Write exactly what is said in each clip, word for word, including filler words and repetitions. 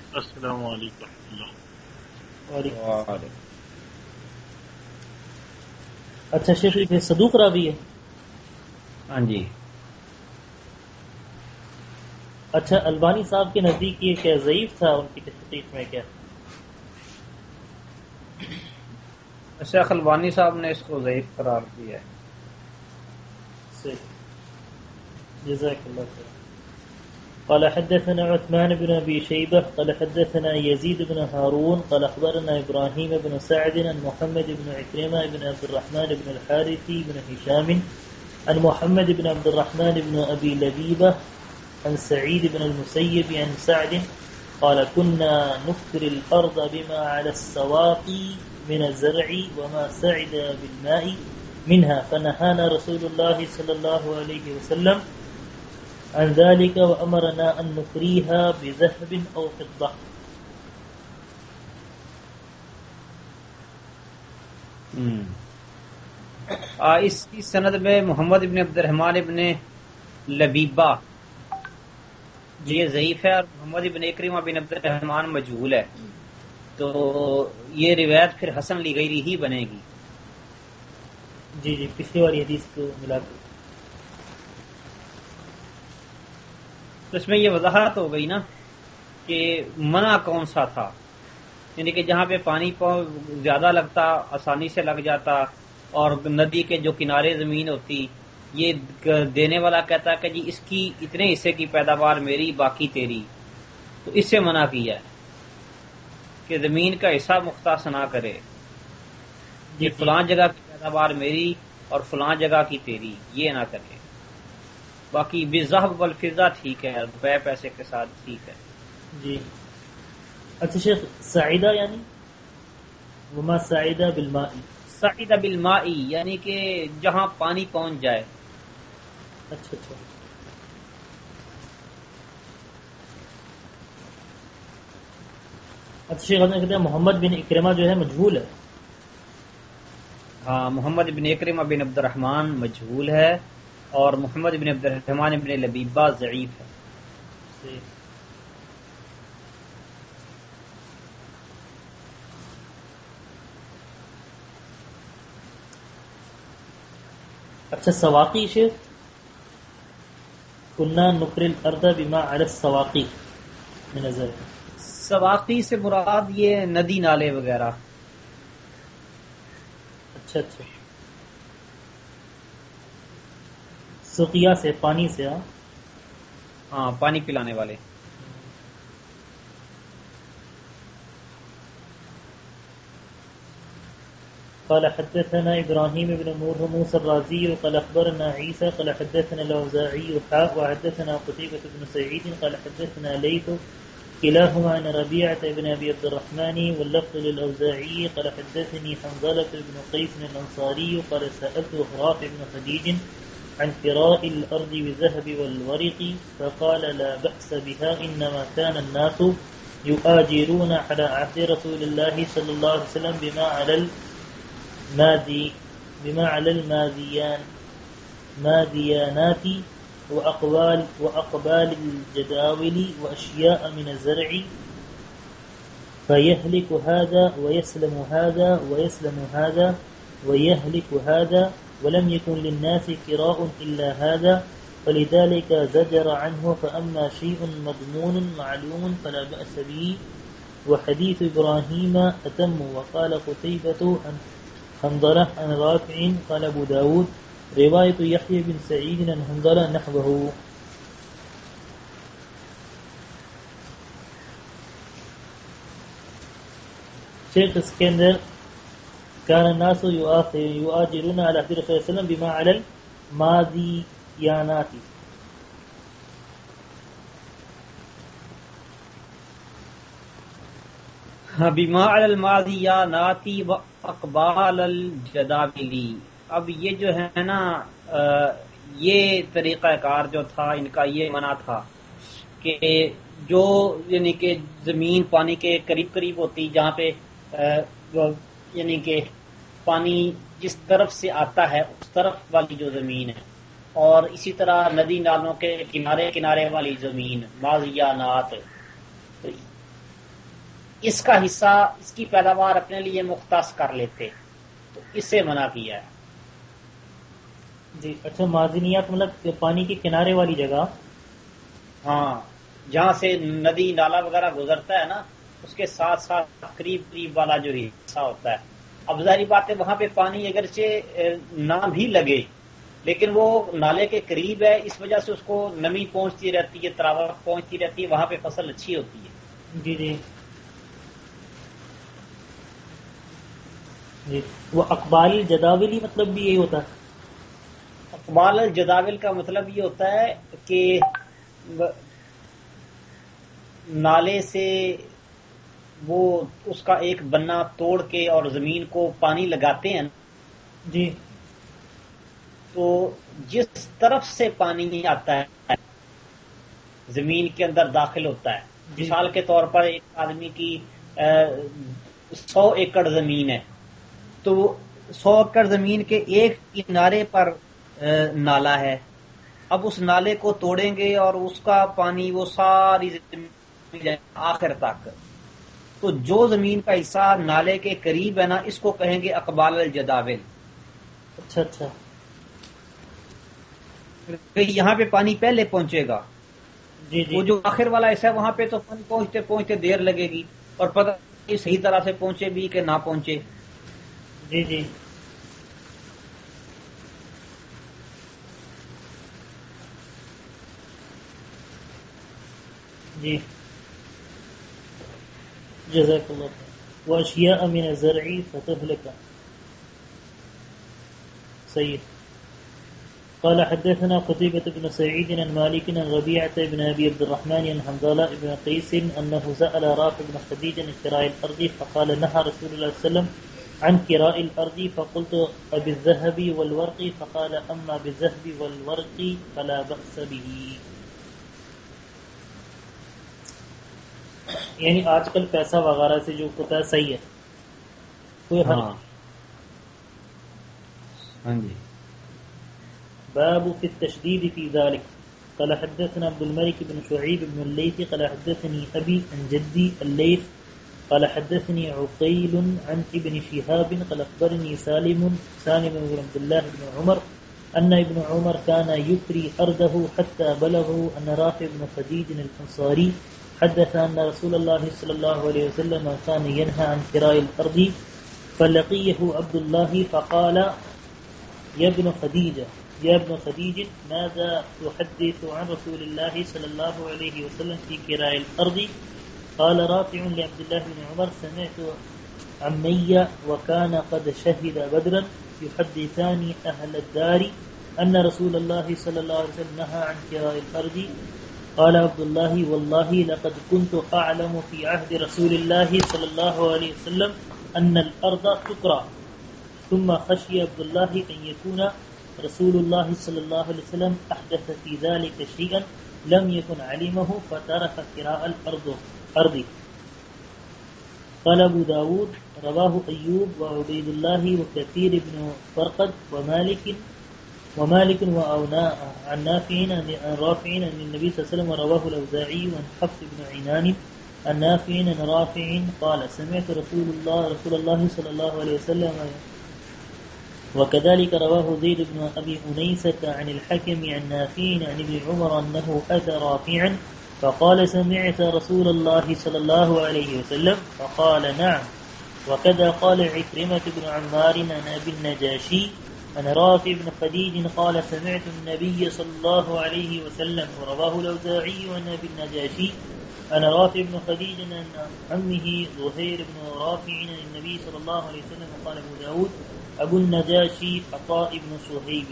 السلام علیکم ورحمۃ اللہ. وعلیکم. اچھا شیخ یہ صدوق راوی ہے؟ ہاں جی. اچھا البانی صاحب کے نزدیک یہ کیا ضعیف تھا ان کی تحقیق میں کیا؟ شیخ البانی صاحب نے اس کو ضعیف قرار دیا ہے. صحیح. جزاک اللہ خیر. قال حدثنا عثمان بن ابي شيبه قال حدثنا يزيد بن هارون قال اخبرنا ابراهيم بن سعد عن محمد بن عكرمه بن عبد الرحمن بن الحارث بن هشام عن محمد بن عبد الرحمن بن ابي لبيبه عن سعيد بن المسيب عن سعد قال كنا نفطر الارض بما على السواقي من الزرع وما سعد بالماء منها فنهانا رسول الله صلى الله عليه وسلم عن ذلك وأمرنا أن نفريها بذهب أو فضة. اس کی سند میں محمد ابن عبد الرحمن ابن لبیبہ یہ ضعیف ہے اور محمد ابن اکرمہ بن عبد الرحمن مجہول ہے، تو یہ روایت پھر حسن لغیری ہی بنے گی. جی جی پچھلی والی حدیث کو ملا کر تو اس میں یہ وضاحت ہو گئی نا کہ منع کون سا تھا، یعنی کہ جہاں پہ پانی زیادہ لگتا، آسانی سے لگ جاتا، اور ندی کے جو کنارے زمین ہوتی، یہ دینے والا کہتا ہے کہ جی اس کی اتنے حصے کی پیداوار میری باقی تیری، تو اس سے منع کیا ہے کہ زمین کا حصہ مختص نہ کرے، یہ فلاں جگہ کی پیداوار میری اور فلاں جگہ کی تیری، یہ نہ کرے. باقی بالذهب والفضہ ٹھیک ہے، روپے پیسے کے ساتھ ٹھیک ہے. جی. اچھا شیخ سعیدہ یعنی وما سعیدہ بالماء، سعید بالماء یعنی کہ جہاں پانی پہنچ جائے. اچھا اچھا. اچھا شیخ نے کہتے ہیں محمد بن اکرمہ جو ہے مجہول ہے. ہاں محمد بن اکرمہ بن عبد الرحمن مجہول ہے اور محمد بن عبد الرحمن بن لبیبہ ضعیف ہے. صحیح. اچھا سواقی شیخ کنا نقر الارض بما علی السواقی میں نظر. سواقی سے مراد یہ ندی نالے وغیرہ. اچھا اچھا. سقیا سے پانی سے. ہاں ہاں پانی پلانے والے. قال حدثنا ابراهيم بن موسى الرازي قال اخبرنا عيسى قال حدثنا الاوزاعي وحدثنا قتيبة بن سعيد قال حدثنا ليث كلاهما عن ربيعة بن ابي عبد الرحمن واللفظ للاوزاعي قال حدثني حنظلة بن قيس الانصاري قال سألت رافع بن خديج عن فراء الارض بالذهب والورق فقال لا بأس بها انما كان الناس يؤاجرون على عهد رسول الله صلى الله عليه وسلم بما على مادي بما على الماديان ماديانات وأقوال وأقبال الجداول وأشياء من الزرع فيهلك هذا ويسلم هذا ويسلم هذا ويهلك هذا ولم يكن للناس كراء إلا هذا فلذلك زجر عنه فأما شيء مضمون معلوم فلا بأس به. وحديث إبراهيم أتم. وقال قتيبة عن حنظلة عن رافع قال ابو داود روایت یحیی بن سعید عن حنظلہ نحوه. شیخ اس کے اندر كان الناس يؤاجرون على عهد رسول الله صلى الله عليه وسلم بما على الماديانات. بما علی المادیانات و اقبال الجداولی. اب یہ جو ہے نا یہ طریقہ کار جو تھا ان کا یہ منع تھا کہ جو یعنی کہ زمین پانی کے قریب قریب ہوتی جہاں پہ یعنی کہ پانی جس طرف سے آتا ہے اس طرف والی جو زمین ہے، اور اسی طرح ندی نالوں کے کنارے کنارے والی زمین مادیانات، اس کا حصہ اس کی پیداوار اپنے لیے مختص کر لیتے تو اس سے منع کیا ہے. جی اچھا، معذنیات مطلب پانی کے کنارے والی جگہ. ہاں، جہاں سے ندی نالا وغیرہ گزرتا ہے نا اس کے ساتھ ساتھ قریب قریب والا جو حصہ ہوتا ہے. اب ظاہری بات ہے وہاں پہ پانی اگرچہ نہ بھی لگے لیکن وہ نالے کے قریب ہے، اس وجہ سے اس کو نمی پہنچتی رہتی ہے، تراوت پہنچتی رہتی ہے، وہاں پہ فصل اچھی ہوتی ہے. جی جی جی وہ اقبال الجداولی مطلب بھی یہی ہوتا ہے. اقبال الجداول کا مطلب یہ ہوتا ہے کہ نالے سے وہ اس کا ایک بنا توڑ کے اور زمین کو پانی لگاتے ہیں جی تو جس طرف سے پانی آتا ہے زمین کے اندر داخل ہوتا ہے. مثال کے طور پر ایک آدمی کی سو ایکڑ زمین ہے تو سو ایکڑ زمین کے ایک کنارے پر نالا ہے. اب اس نالے کو توڑیں گے اور اس کا پانی وہ ساری زمین آخر تک، تو جو زمین کا حصہ نالے کے قریب ہے نا اس کو کہیں گے اقبال الجداول. اچھا اچھا، یہاں پہ پانی پہلے پہنچے گا. جی جی وہ جو آخر والا حصہ ہے وہاں پہ تو پانی پہنچتے پہنچتے دیر لگے گی اور پتہ نہیں صحیح طرح سے پہنچے بھی کہ نہ پہنچے. جی جی جی جزاک اللہ خیر. واشیاء من الزرع فتهلك. صحیح. قال حدثنا قتيبة بن سعيد عن مالك عن ربيعة بن أبي عبد الرحمن عن حنظلة بن قيس أنه سأل رافع بن خديج عن كراء الأرض فقال نهى رسول الله صلى الله عليه وسلم عن كراء الأرض فقلت أبالذهب والورق فقال أما بالذهب والورق فلا بأس به. یعنی آج کل پیسہ وغیرہ سے جو ہوتا ہے صحیح ہے کوئی حرج. ہاں جی. باب في التشديد في ذلك. قال حدثنا عبد الملك بن شعيب بن الليث قال حدثني أبي عن جدي الليث قال حدثني عقيل عن ابن شهاب قال أخبرني سالم سالم بن عبد الله بن عمر أن ابن عمر كان يكري أرضه حتى بلغوا أن رافع بن خديج الأنصاري حدث أن رسول الله صلى الله عليه وسلم كان ينهى عن كراء الأرض فلقيه عبد الله فقال يا ابن خديجة يا ابن خديج ماذا تحدث عن رسول الله صلى الله عليه وسلم في كراء الأرض؟ قال رافع لعبد الله بن عمر سمعت عمي وكان قد شهد بدرا يحدثان أهل الدار أن رسول الله صلى الله عليه وسلم نهى عن كراء الأرض. قال عبد الله والله لقد كنت أعلم في عهد رسول الله صلى الله عليه وسلم أن الأرض تكرى. ثم خشي عبد الله أن يكون رسول الله صلى الله عليه وسلم أحدث في ذلك شيئا لم يكن علمه فترك كراء الأرض أرض. قال أبو داود رواه أيوب وعبيد الله وكثير بن فرقد ومالك ومالك وأونا عن نافع عن رافع عن النبي صلى الله عليه وسلم رواه الأوزاعي عن حفص بن عينان عن نافع عن رافع قال سمعت رسول الله رسول الله صلى الله عليه وسلم. وكذلك رواه زيد بن أبي أنيسة عن الحكم عن نافع عن ابن عمر أنه أتى رافعا فقال سمعت رسول الله صلى الله عليه وسلم فقال نعم. وكذا قال عكرمة بن عمار عن أبي النجاشي عن رافع بن خديج قال سمعت النبي صلى الله عليه وسلم. ورواه الأوزاعي عن أبي النجاشي عن رافع بن خديج عن عمه زهير بن رافع عن النبي صلى الله عليه وسلم. قال أبو داود ابو النجاشی عطاء بن صہیب.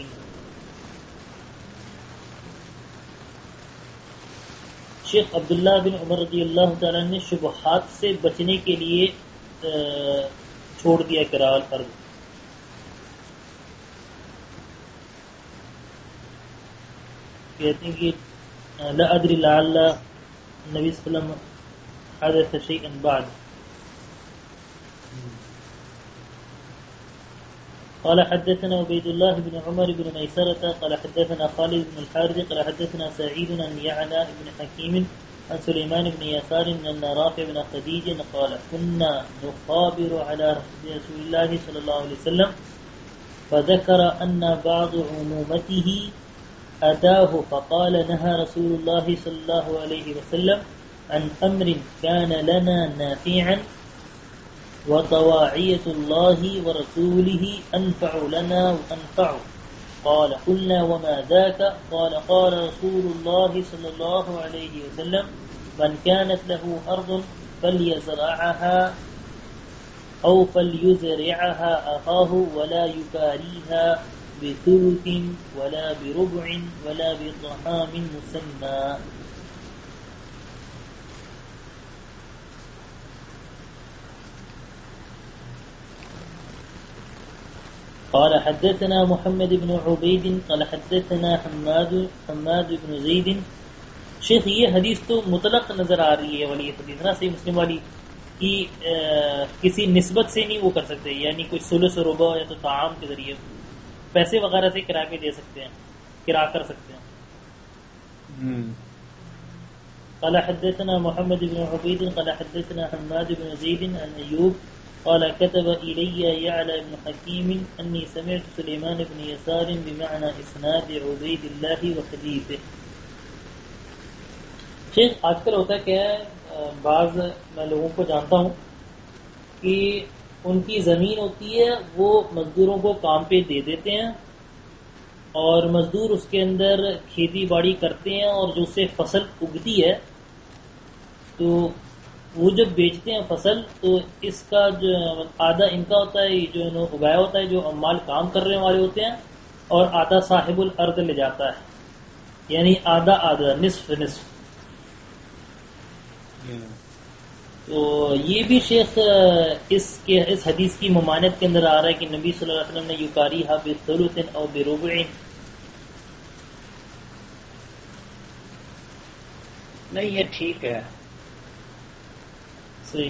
شیخ عبداللہ بن عمر رضی اللہ تعالیٰ نے شبہات سے بچنے کے لیے چھوڑ دیا قراء الارض. کہتے ہیں کہ لا ادری لعل النبی صلی اللہ علیہ وسلم حدث شيئا بعد. قال حدثنا عبيد الله بن عمر بن ميسرة قال حدثنا خالد بن الحارث قال حدثنا سعيد عن يعلى بن حكيم عن سليمان بن يسار أن رافع بن خديج قال كنا نخابر على رسول الله صلى الله عليه وسلم فذكر أن بعض عمومته أتاه فقال نهى رسول الله صلى الله عليه وسلم عن أمر كان لنا نافعا وطواعية الله ورسوله أنفع لنا وأنفع. قال قلنا وما ذاك؟ قال قال رسول الله صلى الله عليه وسلم من كانت له أرض فليزرعها أو فليزرعها أخاه ولا يباريها بثلث ولا بربع ولا بطعام مسمى. قال حدثنا محمد بن عبید قال حدثنا حماد حماد بن زید. شیخ یہ حدیث تو مطلق نظر آ رہی ہے والی حدیث نا صحیح مسلم والی کی کسی نسبت سے نہیں وہ کر سکتے، یعنی کوئی ثلث و ربع یا تو طعام کے ذریعے پیسے وغیرہ سے کرا کے دے سکتے ہیں، کرا کر سکتے ہیں. قال حدثنا محمد بن عبید قال حدثنا حماد بن زید عن ایوب قال كتب إلي يعلى بن حكيم أني سمعت سليمان بن يسار بمعنى إسناد عبيد الله وحديثه. شیخ آج کل ہوتا ہے کہ بعض میں لوگوں کو جانتا ہوں کہ ان کی زمین ہوتی ہے، وہ مزدوروں کو کام پہ دے دیتے ہیں اور مزدور اس کے اندر کھیتی باڑی کرتے ہیں، اور جو سے فصل اگتی ہے تو وہ جب بیچتے ہیں فصل تو اس کا جو آدھا ان کا ہوتا ہے، جو انہوں نے اگایا ہوتا ہے، جو عمال کام کرنے والے ہوتے ہیں، اور آدھا صاحب الارض لے جاتا ہے، یعنی آدھا آدھا نصف نصف. تو یہ بھی شیخ اس کے اس حدیث کی ممانعت کے اندر آ رہا ہے کہ نبی صلی اللہ علیہ وسلم نے یکاریھا بثلث او بربع. نہیں یہ ٹھیک ہے صحیح.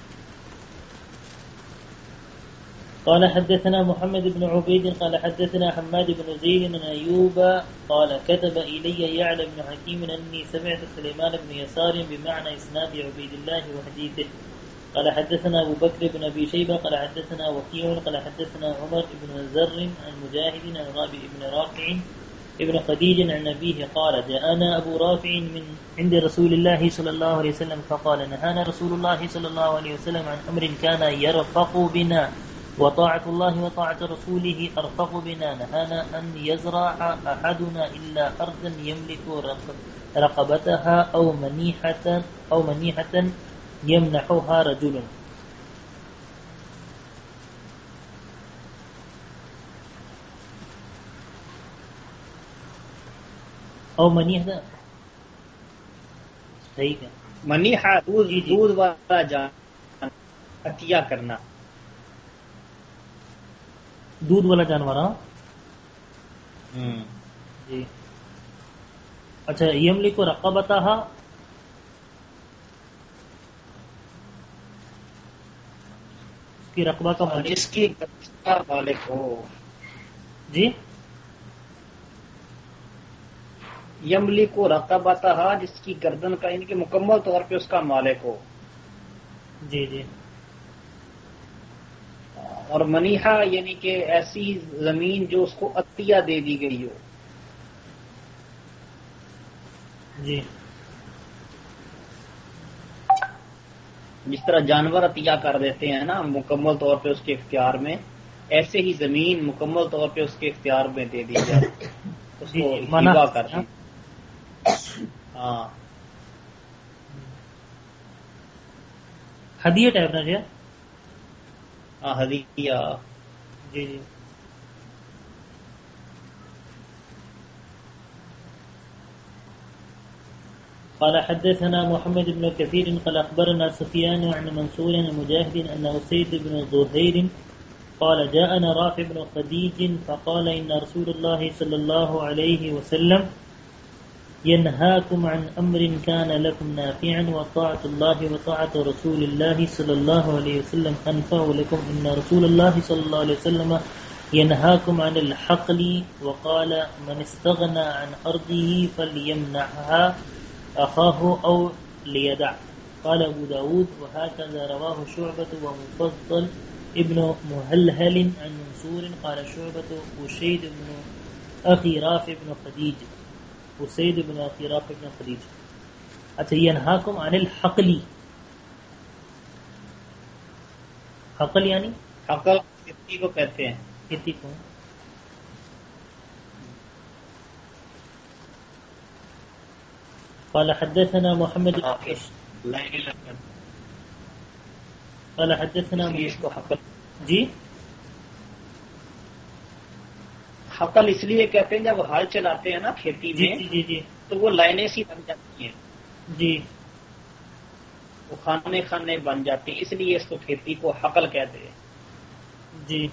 قال حدثنا محمد بن عبيد قال حدثنا حماد بن زيد بن أيوب قال كتب إلي يعلى بن حكيم أني سمعت سليمان بن يسار بمعنى إسناد عبيد الله وحديثه. قال حدثنا أبو بكر بن أبي شيبة قال حدثنا وكيع قال حدثنا عمر بن زر عن مجاهد عن رابع بن رافع ابن خديج عن أبيه قال جاءنا أبو رافع من عند رسول الله صلى الله عليه وسلم فقال نهانا رسول الله صلى الله عليه وسلم عن أمر كان يرفق بنا وطاعة الله وطاعة رسوله أرفق بنا. نهانا أن يزرع أحدنا إلا أرضا يملك رقبتها أو منيحة أو منيحة يمنحها رجل. او منیحہ صحیح ہے، منیحہ دودھ دودھ والا جانور عطیہ کرنا، دودھ والا جانور. ہاں جی اچھا. یملک رقبتها اس کی رقبہ کا مالک، جس کی مالک ہو. جی یملک رقبتھا جس کی گردن کا یعنی کہ مکمل طور پہ اس کا مالک ہو. جی جی. اور منیحہ یعنی کہ ایسی زمین جو اس کو عطیہ دے دی گئی ہو. جی جس طرح جانور عطیہ کر دیتے ہیں نا مکمل طور پہ اس کے اختیار میں، ایسے ہی زمین مکمل طور پہ اس کے اختیار میں دے دی جائے، اس کو ہبہ کر دیں. ہاں ہدیہ ٹائپ نا جی. ہاں ہدیہ. جی جی. قال حدثنا محمد بن كثير قال أخبرنا سفيان عن منصور عن مجاهد أن أسيد بن ظهير قال جاءنا رافع بن خديج فقال إن رسول الله صلى الله عليه وسلم ينهاكم عن أمر كان لكم نافعا وطاعة الله وطاعة رسول الله صلى الله عليه وسلم أنفع لكم. إن رسول الله صلى الله عليه وسلم ينهاكم عن الحقل وقال من استغنى عن أرضه فليمنعها أخاه أو ليدع. قال أبو داود وهكذا رواه شعبة ومفضل ابن مهلهل عن منصور قال شعبة وشيد بن أخي رافع بن خديج وسيد بن أخي رافع بن خديج. اچھا ينهاكم عن الحقل. حقل یعنی حقل کھیتی کو کہتے ہیں. کھیتی کو. قال حدثنا محمد قال حدثنا اس کو حقل جی حقل اس لیے کہتے ہیں جب ہل چلاتے ہیں نا کھیتی جی میں جی جی تو وہ لائنیں سی بن جاتی ہیں جی وہ خانے خانے بن جاتے ہیں اس لیے اس کو کھیتی کو حقل کہتے ہیں. جی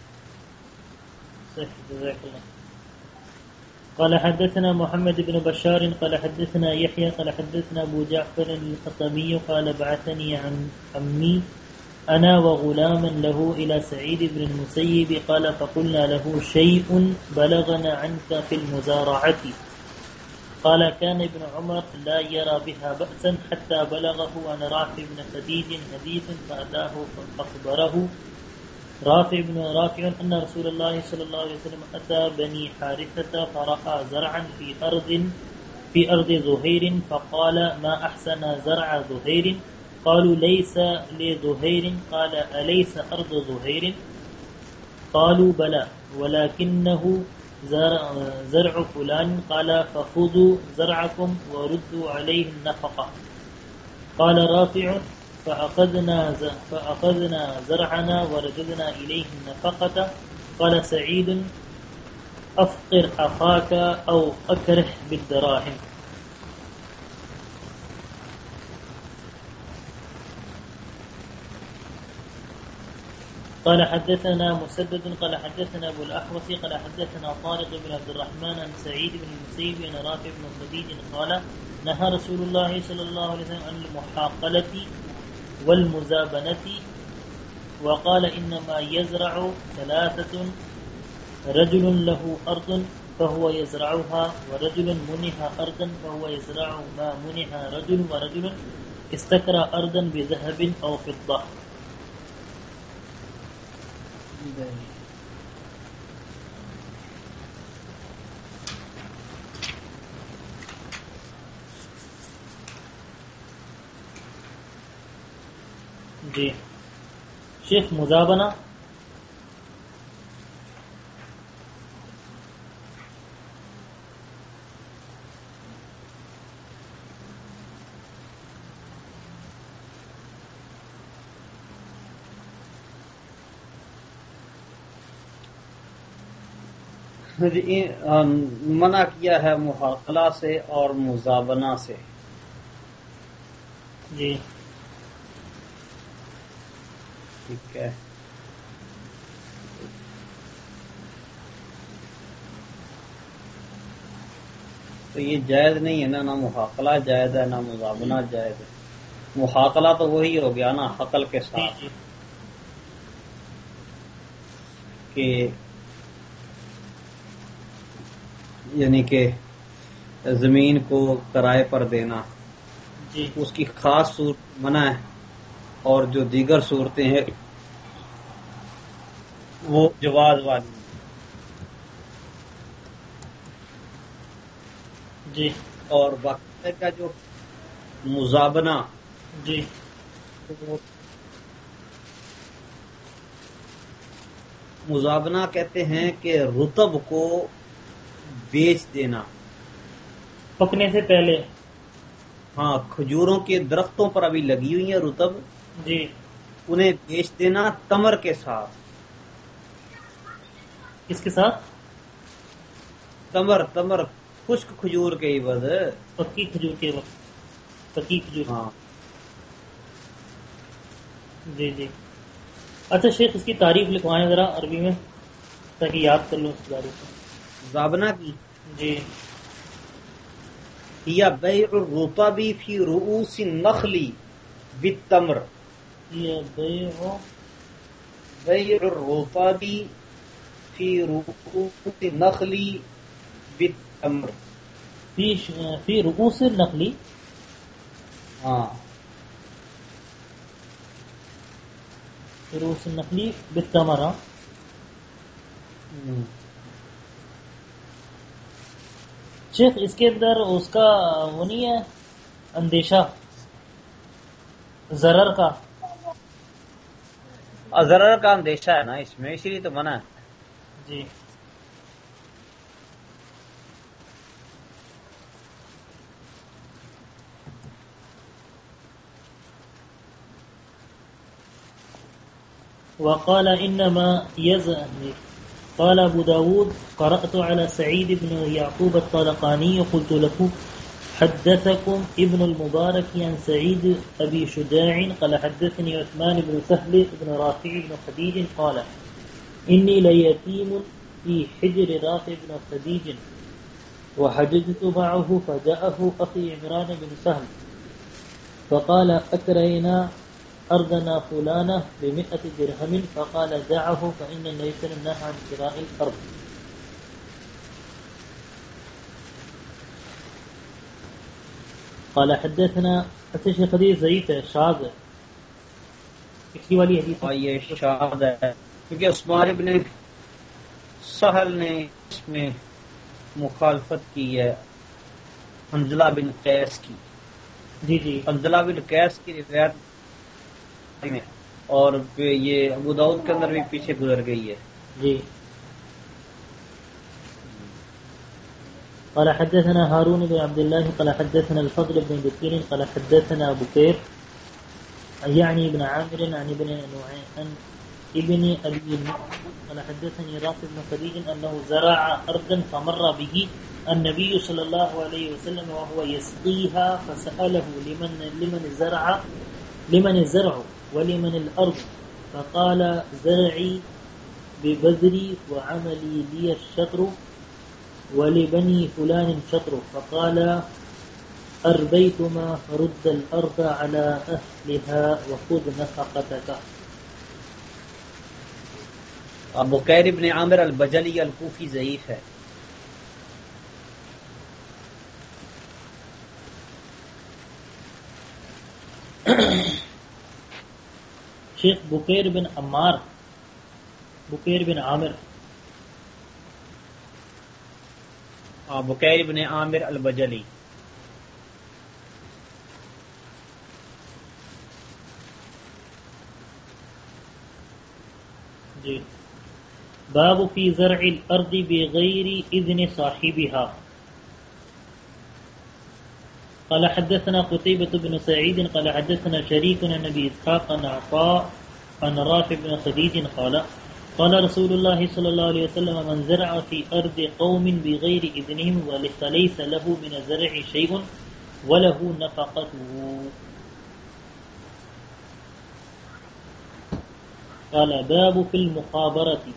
صحیح جزاک اللہ. قال حدثنا محمد بن بشار قال حدثنا يحيى قال حدثنا أبو جعفر الخطمي قال بعثني عن عمي أنا وغلاما له إلى سعيد بن المسيب قال فقلنا له شيء بلغنا عنك في المزارعة. قال كان ابن عمر لا يرى بها بأسا حتى بلغه عن رافع بن خديج حديث فأتاه فأخبره رافع بن رافع أن رسول الله صلى الله عليه وسلم أتى بني حارثة فرأى زرعا في أرض في أرض زهير فقال ما أحسن زرع زهير. قالوا ليس لزهير. قال أليس أرض زهير؟ قالوا بلى ولكنه زرع, زرع فلان. قال فخذوا زرعكم وردوا عليه النفقة. قال رافع فأخذنا فأخذنا زرعنا ورددنا إليه النفقة. قال سعيد أفقر أخاك أو أكره بالدراهم. قال حدثنا مسدد قال حدثنا أبو الأحوص قال حدثنا طارق بن عبد الرحمن عن سعيد بن المسيب عن رافع بن خديج قال نهى رسول الله صلى الله عليه وسلم عن المحاقلة والمزابنة وقال إنما يزرع ثلاثة رجل له أرض فهو يزرعها ورجل منح أرضا فهو يزرع ما منح رجل ورجل استكرى أرضا بذهب أو فضة. جی شیخ مزابنہ منع کیا ہے محاقلہ سے اور مزابنہ سے. جی ٹھیک ہے. تو یہ جائز نہیں ہے نا, نہ محاقلہ جائز ہے نہ مزابنہ جائز ہے. محاقلہ تو وہی ہو گیا نا حقل کے ساتھ کہ یعنی کہ زمین کو کرائے پر دینا جی اس کی خاص صورت منع ہے اور جو دیگر صورتیں ہیں وہ جواز والی. جی اور باقی کا جو مزابنہ جی مزابنہ کہتے ہیں کہ رطب کو بیچ دینا پکنے سے پہلے. ہاں کھجوروں کے درختوں پر ابھی لگی ہوئی ہیں رطب, جی انہیں بیچ دینا تمر کے ساتھ. کس کے ساتھ؟ تمر تمر خشک کھجور کے عوض. پکی کھجور کے وقت پکی کھجور. ہاں جی جی اچھا شیخ اس کی تعریف لکھوائیں ذرا عربی میں تاکہ یاد کر لوں اس تعریف کو. زابنہ کی جی یا بیع الرطب فی رؤوس النخل بالتمر. یہ بیع بیع الرطب فی رؤوس النخل بالتمر فی فی رؤوس النخل ہاں رؤوس النخلی بالثمرہ. شیخ اس کے اندر اس کا وہ نہیں ہے اندیشہ ضرر کا؟ ضرر کا اندیشہ ہے نا اس میں، اسی لیے تو منع ہے. جی وقال انما يزني. قال ابو داود قرأت على سعيد بن يعقوب الطلقاني قلت له حدثكم ابن المبارك عن سعيد ابي شجاع قال حدثني عثمان بن سهل بن رافع بن خديج قال اني ليتيم في حجر رافع بن خديج وحججت معه فجاءه اخي عمران بن سهل فقال اكرينا أرضنا فلانة بمئة درهم فقال دعه فإن النبي صلى الله عليه وسلم نهى عن شراء الأرض. قال حدثنا الشيخ حدیث ضعیف ہے، شاذ ہے، پچھلی والی حدیث اور یہ شاذ ہے کیونکہ عثمان ابن سہل نے اس میں مخالفت کی ہے حنظلہ بن قیس کی. جی جی حنظلہ بن قیس کی روایت میں، اور یہ ابو داؤد کے اندر بھی پیچھے گزر گئی ہے. جی قال حدثنا هارون بن عبد الله قال حدثنا الفضل بن بكير قال حدثنا بكير يعني ابن عامر عن ابن نعيم عن ابن ابي قال حدثني رافع بن خديج انه زرع ارضا فمر به النبي صلى الله عليه وسلم وهو يسقيها فسأله لمن لمن الزرع لمن الزرع ولمن الأرض فقال زرعي ببذري وعملي لي الشطر ولبني فلان شطر فقال أربيتما رد الأرض على أهلها وخذ نفقتك. بکیر ابن عامر البجلی الکوفی ضعیف ہے. شیخ بکیر بن عمار بکیر بن عامر بکیر ابن عامر البجلی. جی باب فی زرع الارض بغیر اذن صاحبها. قال حدثنا قتيبة بن سعيد قال حدثنا شريك عن ابي اسحاق عن عطاء عن رافع بن خديج قال قال رسول الله صلى الله عليه وسلم من زرع في ارض قوم بغير اذنهم وليس له من الزرع شيء وله نفقته. قال باب في المخابرة.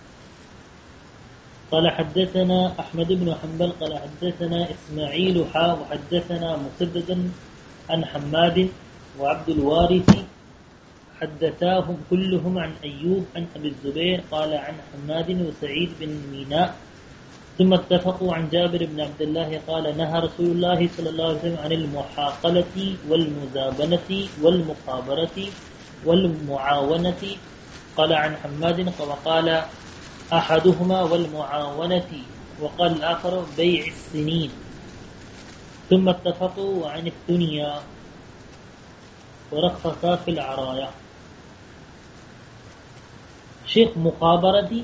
قال حدثنا أحمد بن حنبل قال حدثنا إسماعيل حا وحدثنا مسدد عن حماد وعبد الوارث حدثاهم كلهم عن أيوب عن أبي الزبير قال عن حماد وسعيد بن ميناء ثم اتفقوا عن جابر بن عبد الله قال نهى رسول الله صلى الله عليه وسلم عن المحاقلة والمزابنة والمخابرة والمعاونة. قال عن حماد وقال أحدهما والمعاونة وقال الآخر بيع السنين. ثم اتفقوا عن الدنيا ورخصا في العرايا. شیخ مخابرتی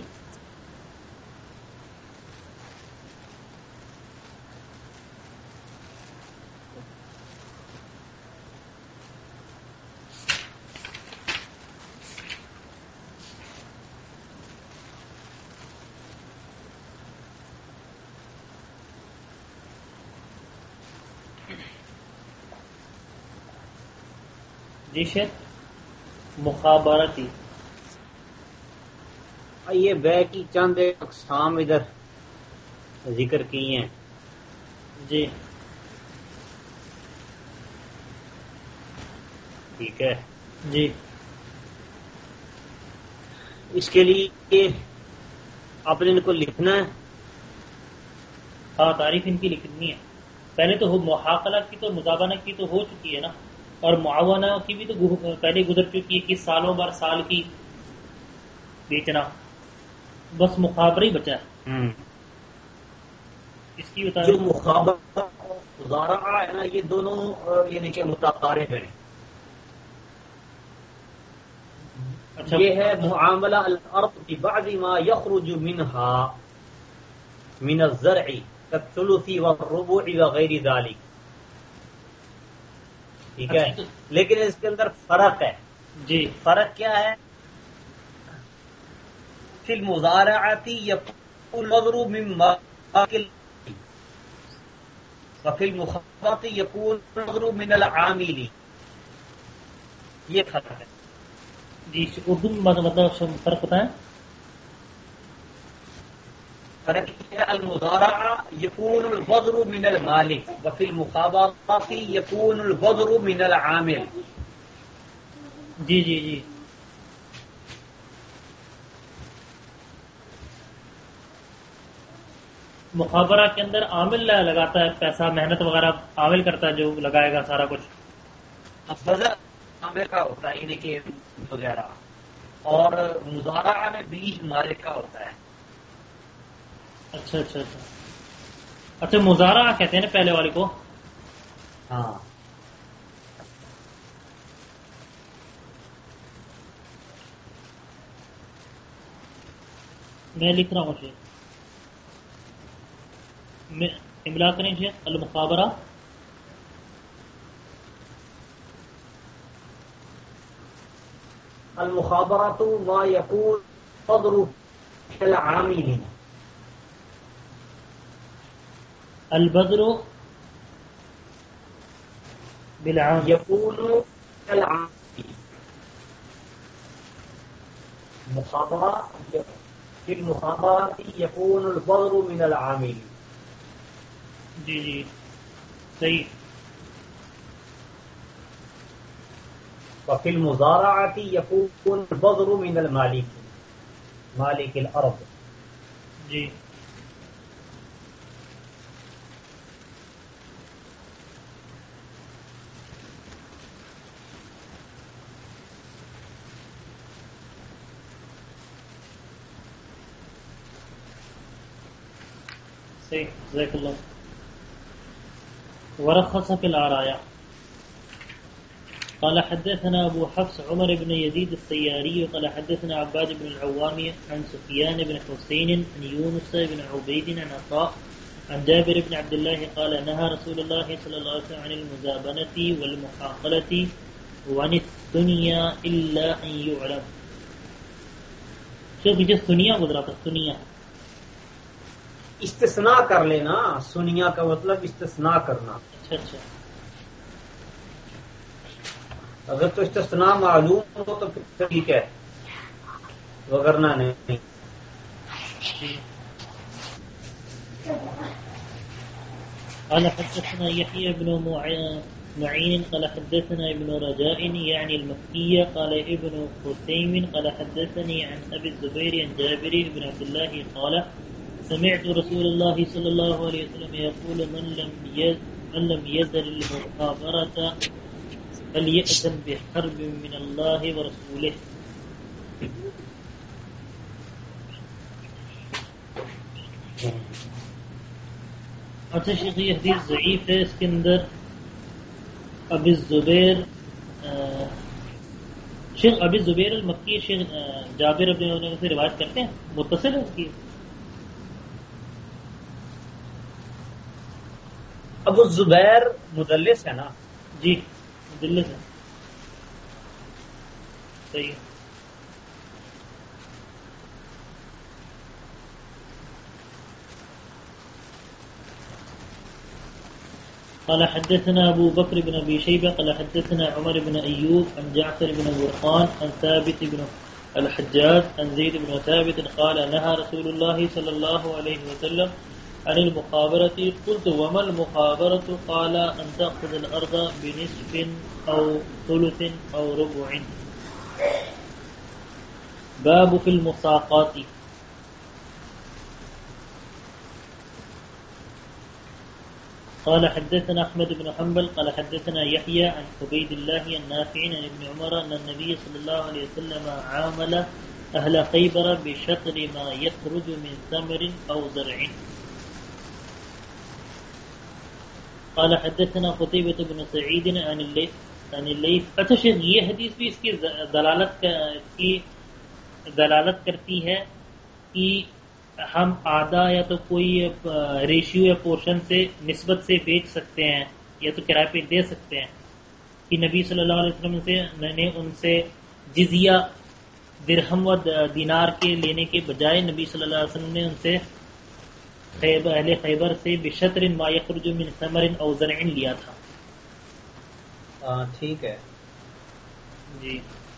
جی شیخ مخابرتی یہ بے کی چند اقسام ادھر ذکر کی ہیں. جی ٹھیک ہے جی اس کے لیے آپ نے ان کو لکھنا ہے. ہاں تعریف ان کی لکھنی ہے. پہلے تو محاقلہ کی تو مزابنہ کی تو ہو چکی ہے نا، اور معاونہ کی بھی تو پہلے گزر چکی ہے کہ سالوں بار سال کی بیچنا، بس مخابرہ ہی بچا ہے اس کی بتا جو مخابرہ مضارعہ ہے نا یہ دونوں یعنی کہ متقارب ہیں. اچھا یہ ہے معاملہ الارض ببعض ما يخرج منها من الزرع كالثلث والربع وغیر ذلك. ٹھیک ہے، لیکن اس کے اندر فرق ہے. جی فرق کیا ہے؟ فی المضارعۃ یکون المضروب من ماکل وفی المخابرۃ یکون المضروب من العامل. یہ فرق ہے. جی اردو میں مطلب فرق بتائیں. فرق ہے المضارعہ یکون البذر من المالک وفی المخابرۃ یکون البذر من العامل. جی جی جی مخابرہ کے اندر عامل لگاتا ہے پیسہ، محنت وغیرہ عامل کرتا ہے جو لگائے گا سارا کچھ. بذر عامل کا ہوتا ہے یعنی کہ وغیرہ، اور مضارعہ میں بیج مالک کا ہوتا ہے. اچھا اچھا اچھا اچھا مضارعہ کہتے ہیں نا پہلے والے کو. ہاں میں لکھ رہا ہوں شیخ، میں املا کریں شیخ. المخابرہ المخابرۃ ما یکون قدر العامل البذر بالعام یکون العامل. مخابرہ فی المخابرۃ یکون البذر من العامل. جی جی صحیح. وفی المضارعۃ یکون البذر من المالک مالک الارض. جی صحیح جزاک اللہ. ورخص في العرايا. قال حدثنا أبو حفص عمر بن يزيد السياري قال حدثنا عباد بن العوام عن سفيان بن حسين عن يونس بن عبيد عن عطاء عن جابر بن عبد الله قال نهى رسول الله صلى الله عليه وسلم عن المزابنة والمحاقلة وعن الثنيا إلا أن يعلم. شوف پیچھے سنیا گزرا تھا. سنیا استثناء کر لینا، سنیا کا مطلب استثناء کرنا. اچھا اچھا اگر تو استثناء معلوم ہو تو پھر ٹھیک ہے، وگرنہ نہیں. قال حدثنا يحيى بن معين قال حدثنا ابن رجاء يعني المكية قال ابن خثيم قال حدثني عن أبي الزبير عن جابر بن عبد الله قال سمعت رسول الله صلى الله عليه وسلم يقول من لم يز من لم يزل المخابرة فليأذن بحرب من الله ورسوله. اچھا شیخ یہ حدیث ضعیف ہے، اس کے اندر ابی الزبیر شیخ ابی الزبیر المکی شیخ جابر ابن عبداللہ سے روایت کرتے ہیں، متصل ہے اس کی. ابو الزبیر مدلس ہے نا؟ جی مدلس ہے. صحیح ہے. قال حدثنا أبو بكر بن أبي شيبة قال حدثنا عمر بن أيوب عن جعفر بن برقان عن ثابت بن الحجاج عن زيد بن ثابت قال نهى رسول الله صلى الله عليه وسلم عن المخابرة. قلت وما المخابرة؟ قال أن تأخذ الأرض بنصف أو ثلث أو ربع. باب في المساقات. قال حدثنا أحمد بن حنبل قال حدثنا يحيى عن عبيد الله النافع عن ابن عمر أن النبي صلى الله عليه وسلم عامل أهل خيبر بشطر ما يخرج من ثمر أو زرع. قال حدثنا قتيبة بن سعيد عن الليث عن الليث. اچھا شیخ یہ حدیث بھی اس کی دلالت کی دلالت کرتی ہے کہ ہم آدھا یا تو کوئی ریشیو یا پورشن سے نسبت سے بیچ سکتے ہیں یا تو کرائے پہ دے سکتے ہیں کہ نبی صلی اللہ علیہ وسلم سے میں نے ان سے جزیہ درہم و دینار کے لینے کے بجائے نبی صلی اللہ علیہ وسلم نے ان سے خیبر اہل خیبر سے بشطر ما یخرج من ثمر او زرع لیا تھا. ہاں ٹھیک ہے جی.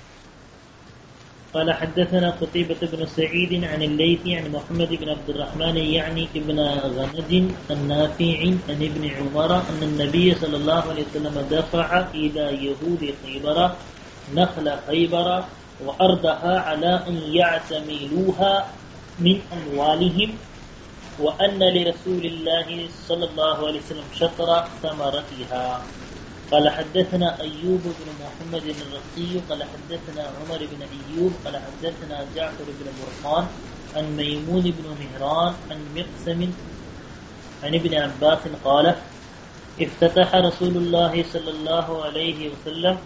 قال حدثنا قتيبة بن سعيد عن الليث عن محمد بن عبد الرحمن يعني ابن غنج النافع عن ابن عمر أن النبي صلى الله عليه وسلم دفع إلى يهود خيبر نخل خيبر وأرضها على أن يعتملوها من أموالهم وأن لرسول الله صلى الله عليه وسلم شطر ثمرتها. قال حدثنا أيوب بن محمد الرقي قال حدثنا عمر بن أيوب قال حدثنا جعفر بن برقان عن ميمون بن مهران عن مقسم عن ابن عباس قال افتتح رسول الله صلى الله عليه وسلم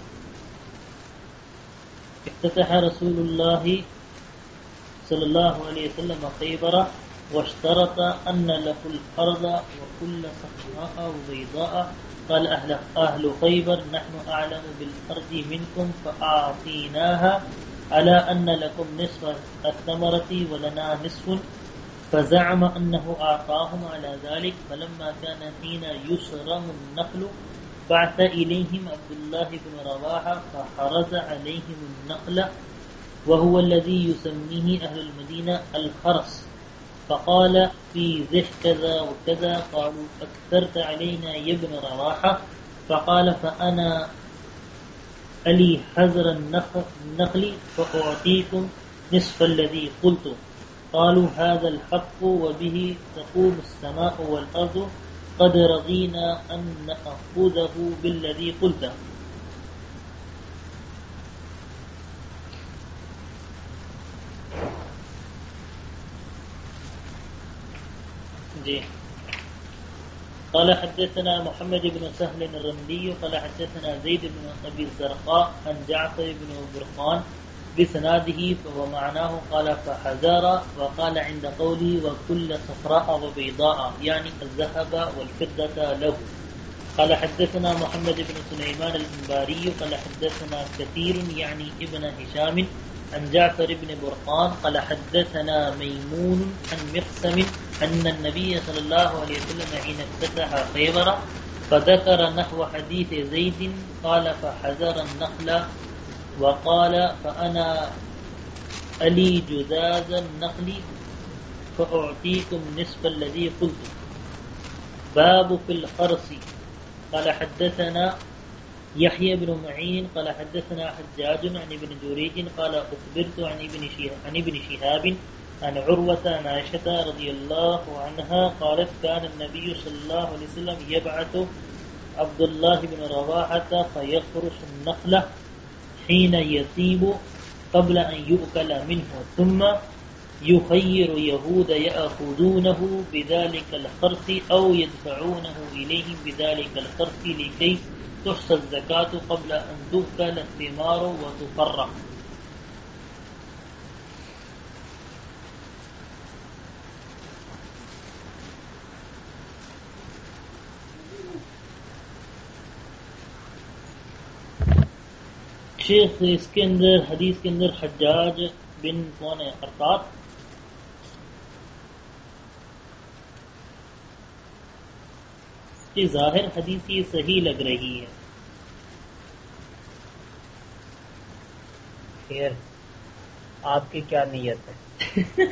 افتتح رسول الله صلى الله عليه وسلم خيبر واشترط أن له الأرض وكل صحراء وبيضاء. قال أهل, أهل خيبر نحن أعلم بالأرض منكم فأعطيناها على أن لكم نصف الثمرة ولنا نصف. فزعم أنه أعطاهم على ذلك. فلما كان حين يسرم النخل بعث إليهم عبد الله بن رواحة فحرز عليهم النخل وهو الذي يسميه أهل المدينة الخرس فقال في ذه كذا وكذا. قالوا أكثرت علينا يا ابن رواحة. فقال فأنا ألي حذر النخل فأعطيكم نصف الذي قلت. قالوا هذا الحق وبه تقوم السماء والأرض قد رضينا أن نأخذه بالذي قلت. جی. قال حدثنا محمد بن سهل الرملي قال حدثنا زيد بن أبي الزرقاء عن جعفر بن برقان بسناده ومعناه قال فحذر وقال عند قولي وكل صفراء وبيضاء يعني الذهب والفضة له. قال حدثنا محمد بن سليمان الأنباري قال حدثنا كثير يعني ابن هشام عن جعفر بن برقان قال حدثنا ميمون عن مقسم أن النبي صلى الله عليه وسلم حين افتتح خيبر فذكر نحو حديث زيد قال فحذر النخل وقال فأنا ألي جذاذ النخل فأعطيكم نصف الذي قلت. باب في الخرس. قال حدثنا يحيى بن معين قال حدثنا حجاج عن ابن جريج قال أخبرت عن ابن شهاب عن ابن شهاب عن عروة عن عائشة رضي الله عنها قالت كان النبي صلى الله عليه وسلم يبعث عبد الله بن رواحة فيخرس النخلة حين يطيب قبل أن يؤكل منه ثم يخير يهود يأخذونه بذلك الخرس أو يدفعونه إليهم بذلك الخرس لكي تحصى الزكاة قبل أن تؤكل الثمار وتفرق. شیخ اس کے اندر حدیث کے اندر حجاج بن کون ہے ارطاط کی ظاہر حدیث یہ صحیح لگ رہی ہے. خیر آپ کی کیا نیت ہے؟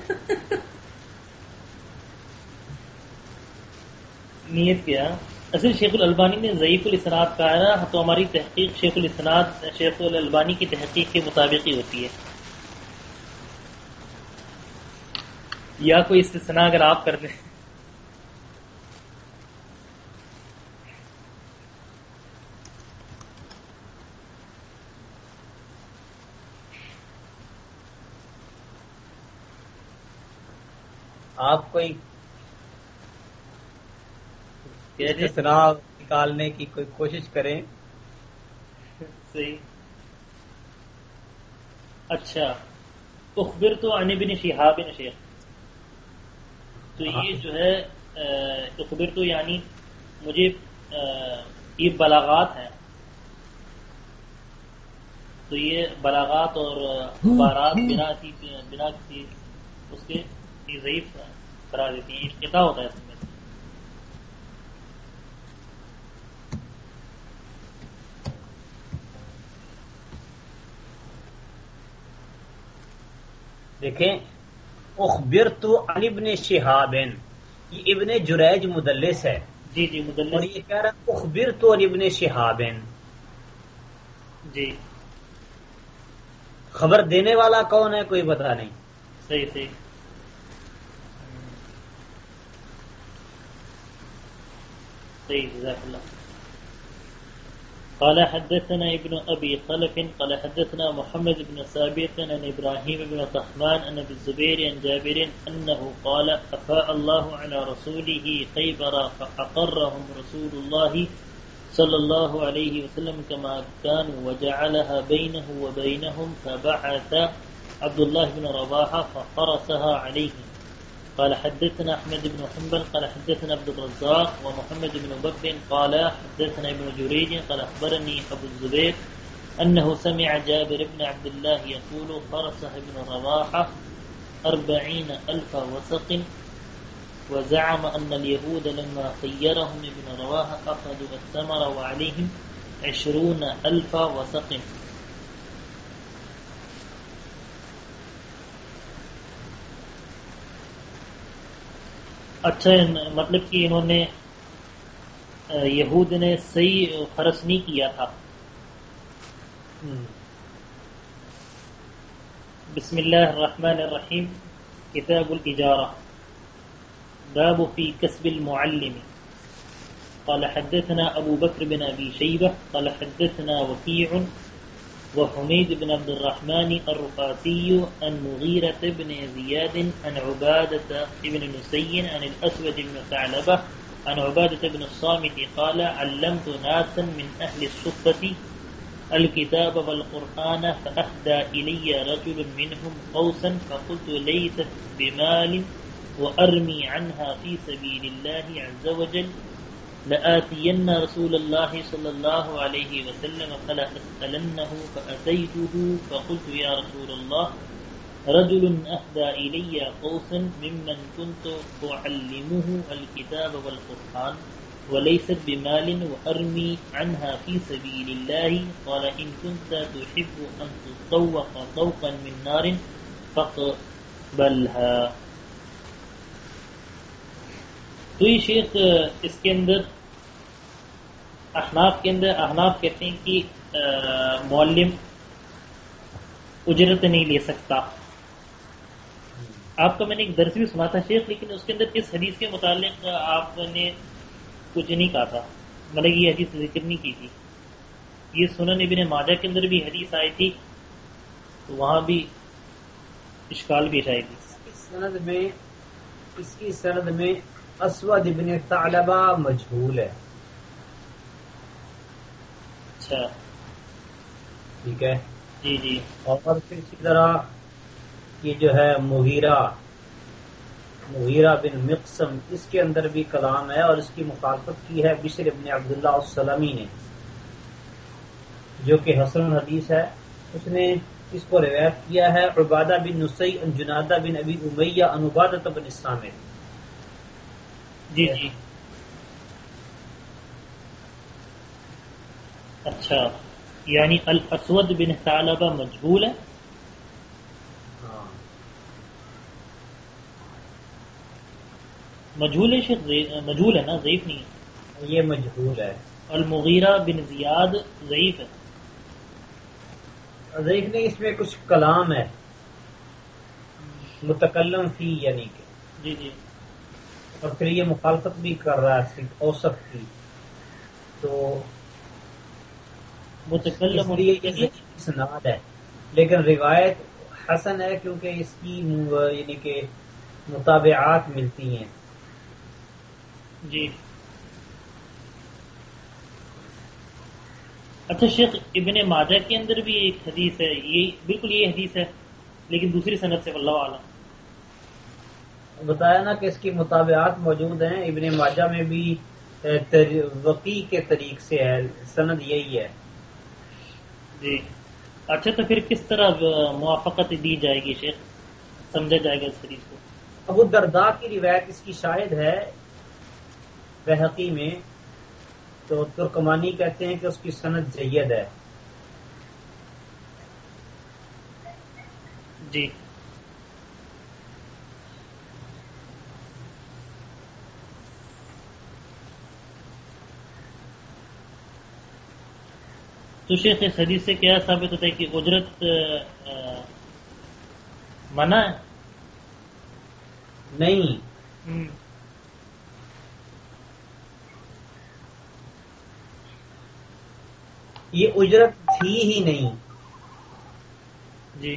نیت کیا؟ اصل شیخ الالبانی نے ضعیف الاسناد کہا ہے نا، تو ہماری تحقیق شیخ الاسناد شیخ الالبانی کی تحقیق کے مطابق ہی ہوتی ہے. یا کوئی استثناء اگر آپ کر دیں. آپ کوئی استثناء نکالنے کی کوئی کوشش کریں. صحیح. اچھا اخبر تو عن ابن شہاب شیخ، تو یہ جو ہے اخبر تو یعنی مجھے یہ بلاغات ہیں، تو یہ بلاغات اور عبارات بنا کی بنا کی اس کے ضعیف قرار دیتی ہیں. انقطاع ہوتا ہے اس میں. دیکھیں اخبرت عن ابن شہاب، یہ ابن جریج مدلس ہے. جی جی مدلس. اور یہ کہہ رہا ہے اخبرت عن ابن شہاب. جی خبر دینے والا کون ہے کوئی پتہ نہیں. صحیح صحیح. صحیح جزاک اللہ. قال حدثنا ابن ابي خلف قال حدثنا محمد بن ثابت عن ابراهيم بن طهمان عن ابي الزبير عن جابر انه قال افاء الله على رسوله خيبر فاقرهم رسول الله صلى الله عليه وسلم كما كانوا وجعلها بينه وبينهم فبعث عبد الله بن رواحه فقرصها عليهم. قال حدثنا احمد بن حنبل قال حدثنا عبد الرزاق ومحمد بن بكر قال حدثنا ابن جريج قال اخبرني ابو الزبير انه سمع جابر بن عبد الله يقول فرسه ابن رواحه أربعين ألف وسق، وزعم ان اليهود لما خيرهم ابن رواحه اخذوا الثمر وعليهم عشرون ألف وسق. اچھا مطلب کہ انہوں نے یہود نے صحیح خرچ نہیں کیا تھا. بسم اللہ الرحمن الرحیم. کتاب الاجارہ. باب فی کسب المعلم. قال حدثنا ابو بکر بن ابی شیبہ قال حدثنا وکیع وحمید بن عبد الرحمن الرقاسی عن مغیرة بن زیاد عن عبادة بن نسي عن الأسود بن ثعلبة عن عبادة بن الصامت قال علمت ناسا من أهل الصفة الكتاب والقرآن فأهدى إلي رجل منهم قوسا فقلت ليست بمال وأرمي عنها في سبيل الله عز وجل لآتين رسول الله صلى الله عليه وسلم فلا أسألنه فأتيته فقلت يا رسول الله رجل أهدى إلي قوسا ممن كنت أعلمه الكتاب والقرآن وليست بمال وأرمي عنها في سبيل الله قال إن كنت تحب أن تطوق طوقا من نار فاقبلها. تو یہ شیخ اس کے اندر احناف کے اندر احناف کہتے ہیں کہ معلم اجرت نہیں لے سکتا. آپ کو میں نے ایک درس بھی سنا تھا شیخ، لیکن اس کے اندر اس حدیث کے متعلق آپ نے کچھ نہیں کہا تھا، مطلب یہ حدیث ذکر نہیں کی تھی. یہ سنن ابن ماجہ کے اندر بھی حدیث آئی تھی، تو وہاں بھی اشکال پیش آئی تھی. سند میں اس کی سند میں اسود ابن ثعلبہ مجہول ہے. اچھا ٹھیک ہے جی جی. اور پھر اسی طرح یہ جو ہے مغیرہ مغیرہ بن مقسم، اس کے اندر بھی کلام ہے، اور اس کی مخالفت کی ہے بشر ابن عبداللہ السلمی نے، جو کہ حسن حدیث ہے. اس نے اس کو روایت کیا ہے عبادہ بن نسی عن جنادہ بن ابی امیہ عن عبادہ بن الصامت. جی جی. اچھا یعنی الاسود بن ثعلبہ مجہول ہے. ہاں مجہول ہے شیخ، مجہول ہے نا، ضعیف نہیں ہے. یہ مجہول ہے. المغیرہ بن زیاد ضعیف ہے. ضعیف نہیں، اس میں کچھ کلام ہے متکلم فی یعنی کہ. جی جی. اور پھر یہ مخالفت بھی کر رہا ہے اوصف کی، تو متکلم اس لیے یہ اسناد ہے، لیکن روایت حسن ہے کیونکہ اس کی یعنی کہ متابعات ملتی ہیں. جی اچھا شیخ، ابن ماجہ کے اندر بھی ایک حدیث ہے، یہ بالکل یہ حدیث ہے لیکن دوسری سند سے، واللہ اعلم. بتایا نا کہ اس کی متابعات موجود ہیں. ابن ماجہ میں بھی وقی کے طریق سے ہے، سند یہی ہے. جی اچھا، تو پھر کس طرح موافقت دی جائے گی شیخ، سمجھا جائے گا اس حدیث کو؟ ابو الدرداء کی روایت اس کی شاہد ہے بحقی میں، تو ترکمانی کہتے ہیں کہ اس کی سند جید ہے. جی تو شیخ اس حدیث سے کیا ثابت ہوتا ہے کہ اجرت منع ہے؟ نہیں، یہ اجرت تھی ہی نہیں. جی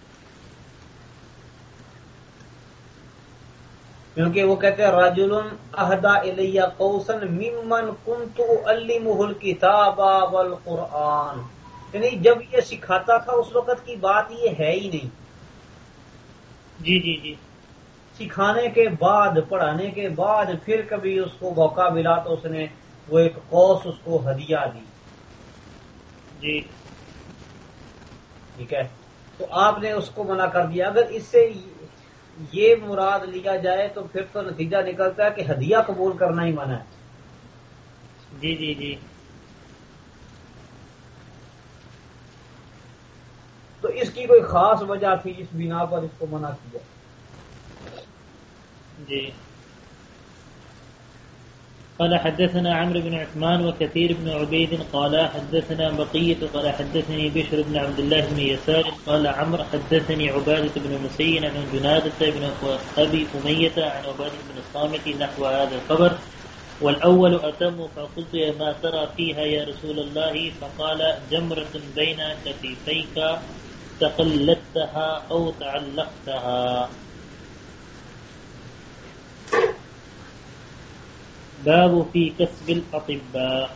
کیونکہ وہ کہتے ہیں رجل اہدا الی قوسا ممن کنت اعلمہ الکتاب والقرآن، یعنی جب یہ سکھاتا تھا اس وقت کی بات یہ ہے ہی نہیں. جی جی جی سکھانے کے بعد، پڑھانے کے بعد پھر کبھی اس کو موقع ملا تو اس نے وہ ایک قوس اس کو ہدیہ دی. جی ٹھیک ہے، تو آپ نے اس کو منع کر دیا. اگر اس سے یہ مراد لیا جائے تو پھر تو نتیجہ نکلتا ہے کہ ہدیہ قبول کرنا ہی منع ہے. جی جی جی تو اس کی کوئی خاص وجہ تھی جس بنا پر اس کو منع کیا. جی قال حدثنا عمرو بن عثمان وكثير بن عبيد قال حدثنا بقية قال حدثني بشر بن عبد الله بن يسار قال عمرو حدثني عبادة بن مسين عن جنادة بن أبي أمية عن عبادة بن الصامت نحو هذا الخبر والأول أتم، فقلت ما ترى فيها يا رسول الله؟ فقال جمرة بين كتفيك تقلدتها أو تعلقتها. باب في كسب الأطباء.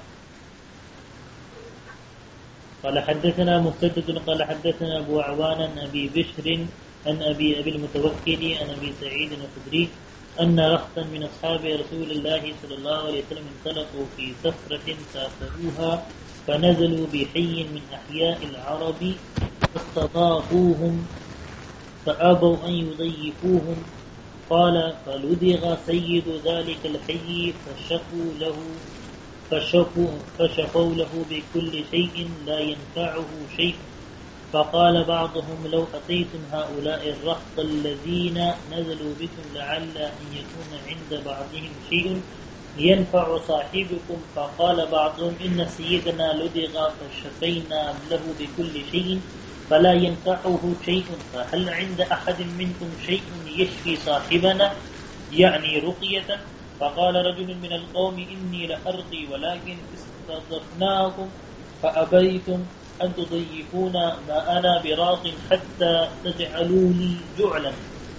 قال حدثنا مسدد قال حدثنا أبو عوان عن أبي بشر عن أبي أبي المتوكل عن أبي سعيد الخدري أن رخصا من أصحاب رسول الله صلى الله عليه وسلم انطلقوا في سفرة سافروها فنزلوا بحي من أحياء العرب فاستضافوهم فأبوا أن يضيفوهم. قال فلدغ سيد ذلك الحي فشفوا له فشفوا, فشفوا له بكل شيء لا ينفعه شيء. فقال بعضهم لو أتيتم هؤلاء الرهط الذين نزلوا بكم لعل أن يكون عند بعضهم شيء ينفع صاحبكم. فقال بعضهم إن سيدنا لدغ فشفينا له بكل شيء فلا ينفعه شيء، فهل عند أحد منكم شيء يشفي صاحبنا يعني رقية؟ فقال رجل من القوم إني لأرقي ولكن استضفناكم فأبيتم أن تضيفونا ما أنا براق حتى تجعلوا لي جعلا.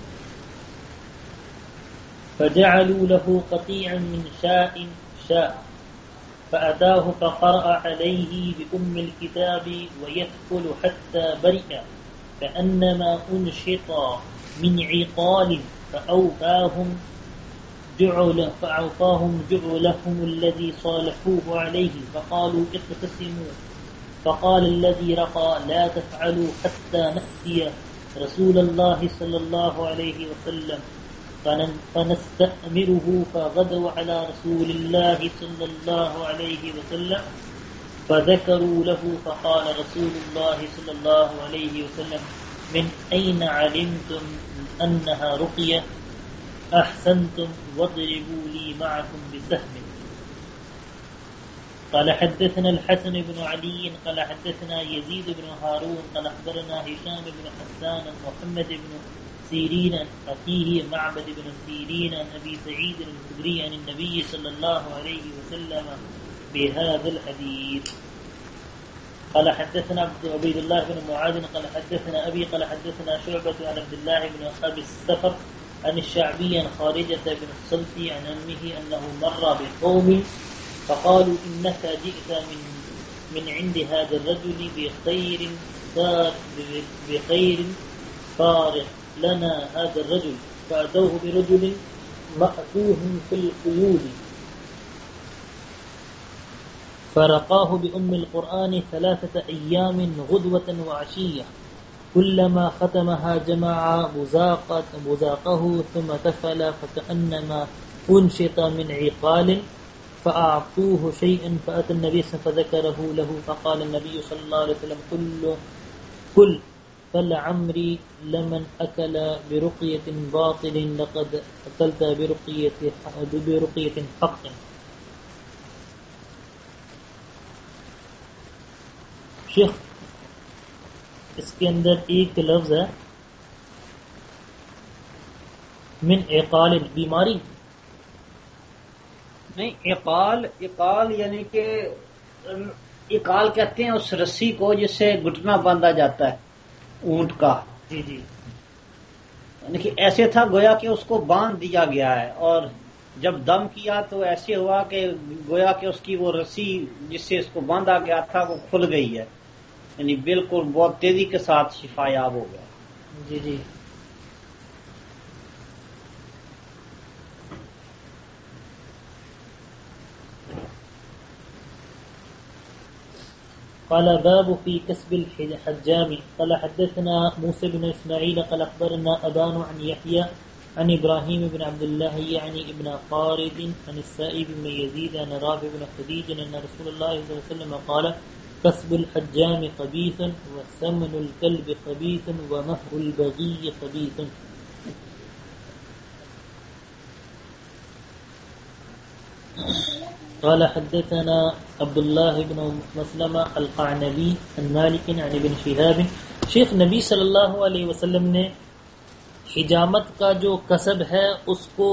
فجعلوا له قطيعا من شاء شاء فأتاه فقرأ عليه بأم الكتاب ويدخل حتى برئ كأنما أنشط من عقال فأوفاهم جعل فأوفاهم جعلهم الذي صالحوه عليه فقالوا اقتسموا. فقال الذي رقى لا تفعلوا حتى نأتي رسول الله صلى الله عليه وسلم فنستأمره. فغدوا على رسول الله صلى الله عليه وسلم فذكروا له فقال رسول الله صلى الله عليه وسلم من أين علمتم أنها رقية؟ أحسنتم واضربوا لي معكم بسهم. قال حدثنا الحسن بن علي قال حدثنا يزيد بن هارون قال أخبرنا هشام بن حسان محمد بن سيرين أخيه معبد بن سيرين عن أبي سعيد الخدري عن النبي صلى الله عليه وسلم بهذا الحديث. قال حدثنا عبيد الله بن معاذ قال حدثنا أبي قال حدثنا شعبة عن عبد الله بن أبي السفر عن الشعبي عن خارجة بن الصلت عن أمه أنه مر بقوم فقالوا إنك جئت من من عند هذا الرجل بخير صار بخير فارغ لنا هذا الرجل فأتوه برجل مأتوه في القيود فرقاه بأم القرآن ثلاثة أيام غدوة وعشية كلما ختمها جمع بزاقة بزاقه ثم تفل فكأنما أنشط من عقال فأعطوه شيئا فأتى النبي صلى الله عليه وسلم فذكره له فقال النبي صلى الله عليه وسلم كل كل فلعمري لمن أكل برقية باطل لقد أكلت برقية برقية حق. شیخ اس کے اندر ایک لفظ ہے من عقال بیماری نہیں، اقال اقال یعنی کہ اقال کہتے ہیں اس رسی کو جس سے گھٹنا باندھا جاتا ہے اونٹ کا. جی جی یعنی کہ ایسے تھا گویا کہ اس کو باندھ دیا گیا ہے، اور جب دم کیا تو ایسے ہوا کہ گویا کہ اس کی وہ رسی جس سے اس کو باندھا گیا تھا وہ کھل گئی ہے، یعنی بالکل بہت تیزی کے ساتھ شفا یاب ہو گیا. جی جی قال باب في كسب الحجام. قال حدثنا موسى بن إسماعيل قال أخبرنا أبان عن يحيى عن إبراهيم بن عبد الله يعني ابن قارد عن السائب بن يزيد عن رافع بن خديج أن رسول الله صلى الله عليه وسلم قال كسب الحجام خبيث وثمن الكلب خبيث ومهر البغي خبيث. قال حدثنا عبد الله بن مسلمة القعنبي عن مالك عن ابن شهاب. شیخ نبی صلی اللہ علیہ وسلم نے حجامت کا جو کسب ہے اس کو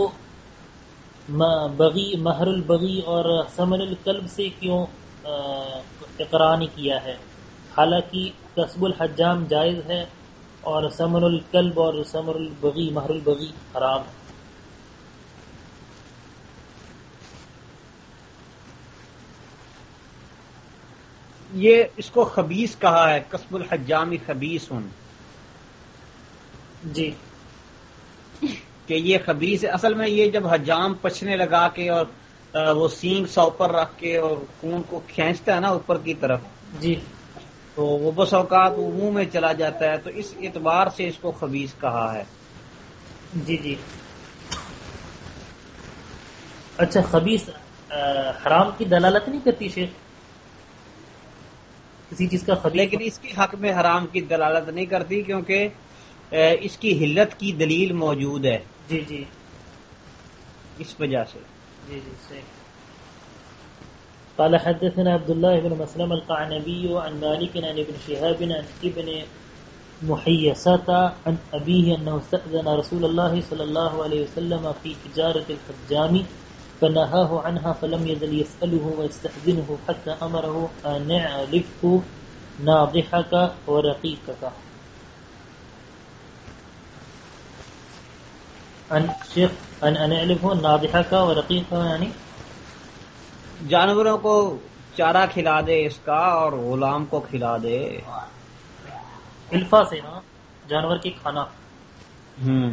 بغی مہر البغی اور ثمن الکلب سے کیوں اقرار کیا ہے، حالانکہ کسب الحجام جائز ہے اور ثمن الکلب اور ثمن البغی مہر البغی حرام ہے. یہ اس کو خبیث کہا ہے، کسب الحجامی خبیث ہن، جی کہ یہ خبیث ہے. اصل میں یہ جب حجام پچھنے لگا کے اور وہ سینگ سا اوپر رکھ کے اور خون کو کھینچتا ہے نا اوپر کی طرف، جی تو وہ بس اوقات وہ منہ میں چلا جاتا ہے، تو اس اعتبار سے اس کو خبیث کہا ہے. جی جی اچھا خبیث حرام کی دلالت نہیں کرتی شیخ کسی چیز کا خبیث؟ لیکن اس کے حق میں حرام کی دلالت نہیں کرتی کیونکہ اس کی حلت کی دلیل موجود ہے. جی جی اس وجہ سے. جی جی صحیح. قال حدثنا عبد الله بن مسلم القعنبي عن مالك عن ابن شهاب عن ابن محيصة عن أبيه أنه استأذن رسول الله صلى الله عليه وسلم في إجارة الحجام فنهاه عنها فلم يزل يسأله ويستأذنه حتى أمره أن اعلفه ناضحك ورقيقك. ان شیخ ان ان اعلفه ناضحك ورقيقك یعنی جانوروں کو چارہ کھلا دے اس کا اور غلام کو کھلا دے. الفا سے ہاں جانور کی کھانا. ہم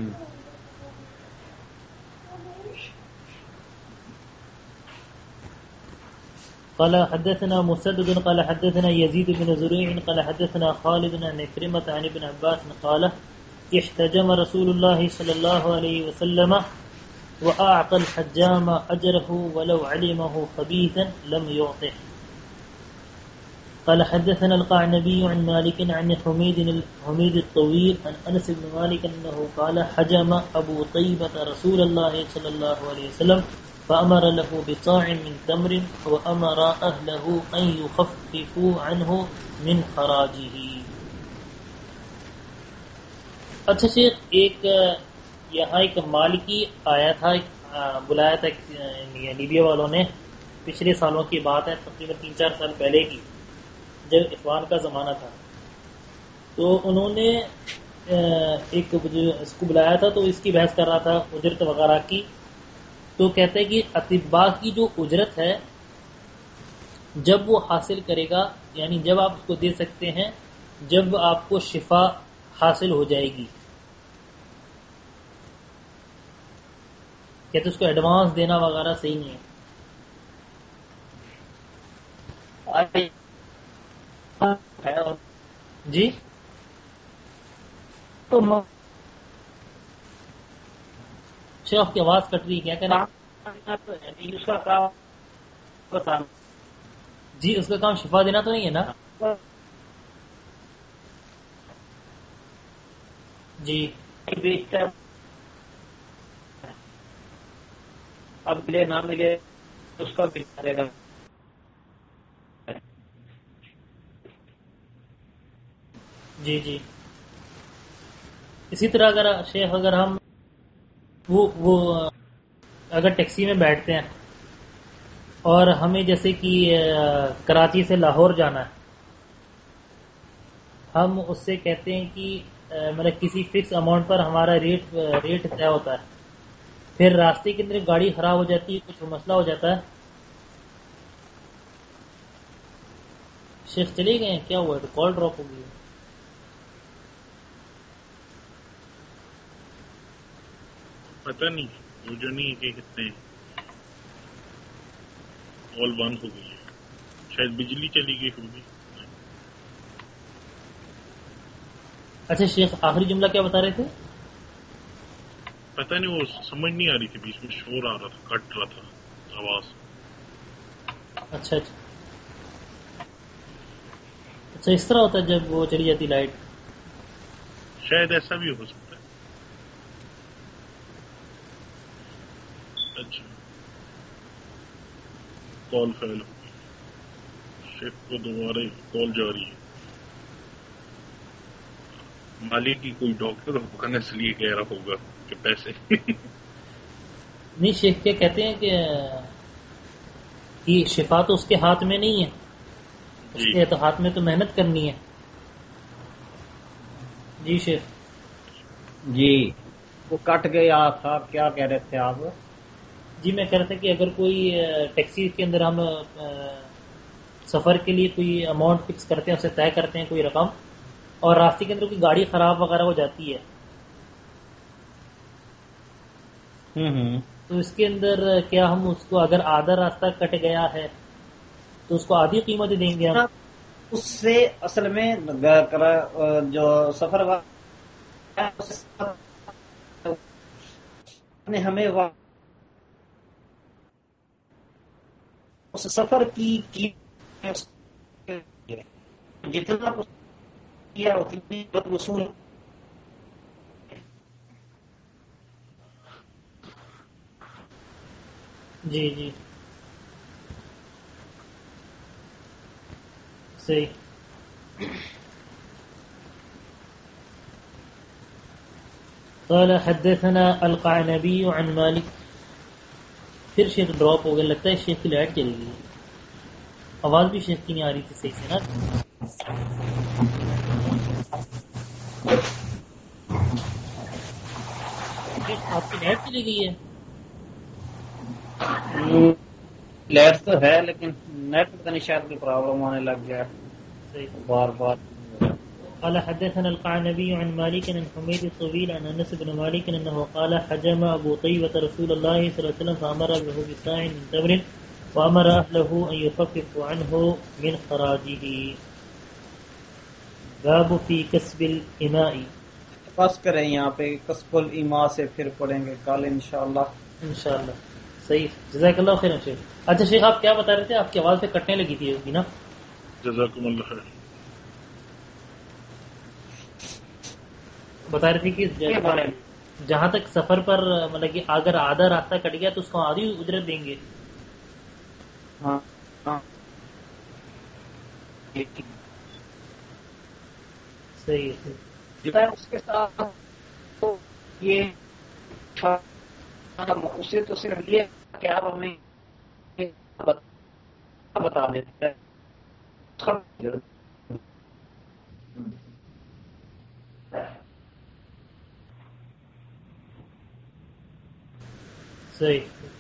قال حدثنا مسدد قال حدثنا يزيد بن زريع قال حدثنا خالد عن عكرمة عن ابن عباس قال احتجم رسول الله صلى الله عليه وسلم وأعطى الحجام أجره ولو علمه خبيثا لم يعطه. قال حدثنا القعنبي عن مالك عن حميد حميد الطويل عن أنس بن مالك أنه قال حجم أبو طيبة رسول الله صلى الله عليه وسلم فأمر له بصاع من تمر وأمر أهله أن يخففوا عنه من خراجه. اچھا شیخ ایک یہاں ایک مالکی آیا تھا، بلایا تھا لیبیا والوں نے، پچھلے سالوں کی بات ہے، تقریباً تین چار سال پہلے کی، جب اخوان کا زمانہ تھا. تو انہوں نے ایک جو اس کو بلایا تھا تو اس کی بحث کر رہا تھا اجرت وغیرہ کی، تو کہتے ہیں کہ اطباء کی جو اجرت ہے جب وہ حاصل کرے گا، یعنی جب آپ اس کو دے سکتے ہیں جب آپ کو شفا حاصل ہو جائے گی، کہتے اس کو ایڈوانس دینا وغیرہ صحیح نہیں ہے۔ جی تو شیخ آپ کی آواز کٹ رہی ہے، کیا کریں؟ اس کا کام بتانا جی اس کا کام شفا دینا تو نہیں ہے نا؟ جی بیچتا ہے، اب ملے نہ ملے اس کا بھی کرے گا۔ جی جی اسی طرح اگر شیخ اگر ہم وہ وہ اگر ٹیکسی میں بیٹھتے ہیں اور ہمیں جیسے کہ کراچی سے لاہور جانا ہے، ہم اس سے کہتے ہیں کہ مطلب کسی فکس اماؤنٹ پر ہمارا ریٹ ریٹ طے ہوتا ہے، پھر راستے کے اندر گاڑی خراب ہو جاتی ہے، کچھ مسئلہ ہو جاتا ہے۔ شیخ چلے گئے ہیں، کیا ہوا ہے؟ کال ڈراپ ہو گئی ہے۔ پتہ نہیں وہ جو نہیں کہ کتنے کال بند ہو گئی ہے، شاید بجلی چلی گئی پھر بھی۔ اچھا شیخ آخری جملہ کیا بتا رہے تھے؟ پتہ نہیں وہ سمجھ نہیں آ رہی تھی، بیچ میں شور آ رہا تھا، کٹ رہا تھا آواز۔ اچھا اچھا اچھا اس طرح ہوتا ہے جب وہ چلی جاتی لائٹ؟ شاید ایسا بھی ہو سکتا ہے۔ اچھا کال فیل ہو گئی، شیخ کو دوبارہ کال جاری ہے۔ مالک کی کوئی ڈاکٹر ہوگا نا، اس لیے کہہ رہا ہوگا کہ پیسے نہیں شیخ کیا کہتے ہیں کہ کہ شفا تو اس کے ہاتھ میں نہیں ہے، اس جی کے تو ہاتھ میں تو محنت کرنی ہے۔ جی شیخ جی وہ کٹ گیا تھا، کیا کہہ رہے تھے آپ؟ جی میں کہہ رہا تھا کہ اگر کوئی ٹیکسی کے اندر ہم سفر کے لیے کوئی اماؤنٹ فکس کرتے ہیں، اسے طے کرتے ہیں کوئی رقم، اور راستے کے اندر کوئی گاڑی خراب وغیرہ ہو جاتی ہے ہوں ہوں تو اس کے اندر کیا ہم اس کو اگر آدھا راستہ کٹ گیا ہے تو اس کو آدھی قیمت دیں گے ہم؟ اس سے اصل میں جو سفر نے ہمیں اس سفر کی جتنا کیا اتنی وصول جی جی صحیح۔ قال حدثنا القعنبی عن مالک، پھر شیخ ڈراپ ہو گیا، لگتا ہے شیخ کی لائٹ چلی گئی، آواز بھی شیخ کی نہیں آ رہی تھی صحیح سے نا۔ شیخ آپ کی لائٹ چلی گئی ہے؟ لائٹ تو ہے لیکن نیٹ پتہ نہیں شاید کوئی پرابلم ہونے لگ گیا صحیح۔ بار بار۔ قال حدثنا القعنبي عن مالك عن حميد الطويل عن انس بن مالك انه قال حجم ابو طيبة رسول الله صلى الله عليه وسلم فامر له بساع من تمر وامر اهله ان يخففوا عنه من خراجه۔ باب في كسب الاماء، بس کریں یہاں پہ کسب الایما سے پھر پڑھیں گے کل انشاءاللہ۔ انشاءاللہ صحیح، جزاک اللہ خیر شیخ۔ اچھا شیخ آپ کیا بتا رہے تھے؟ آپ کی آواز سے کٹنے لگی تھی ابھی نا۔ جزاکم اللہ خیر۔ بتا رہے تھے کہ جہاں تک سفر پر مطلب کہ اگر آدھا راستہ کٹ گیا تو اس کو آدھی اجرت دیں گے۔ ہاں ہاں صحیح ہے۔ اس کے ساتھ یہ اسے تو صرف یہ کہ آپ ہمیں بتا دیتے ہیں صحیح